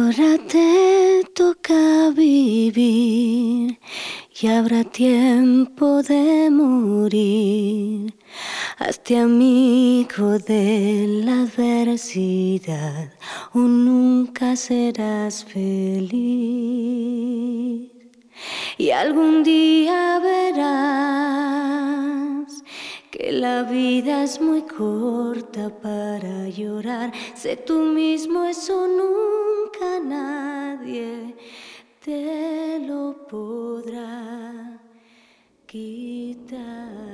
Ahora te toca vivir y habrá tiempo de morir. Hazte amigo de la adversidad o nunca serás feliz. Y algún día verás que la vida es muy corta para llorar. Sé tú mismo, eso nunca nadie te lo podrá quitar.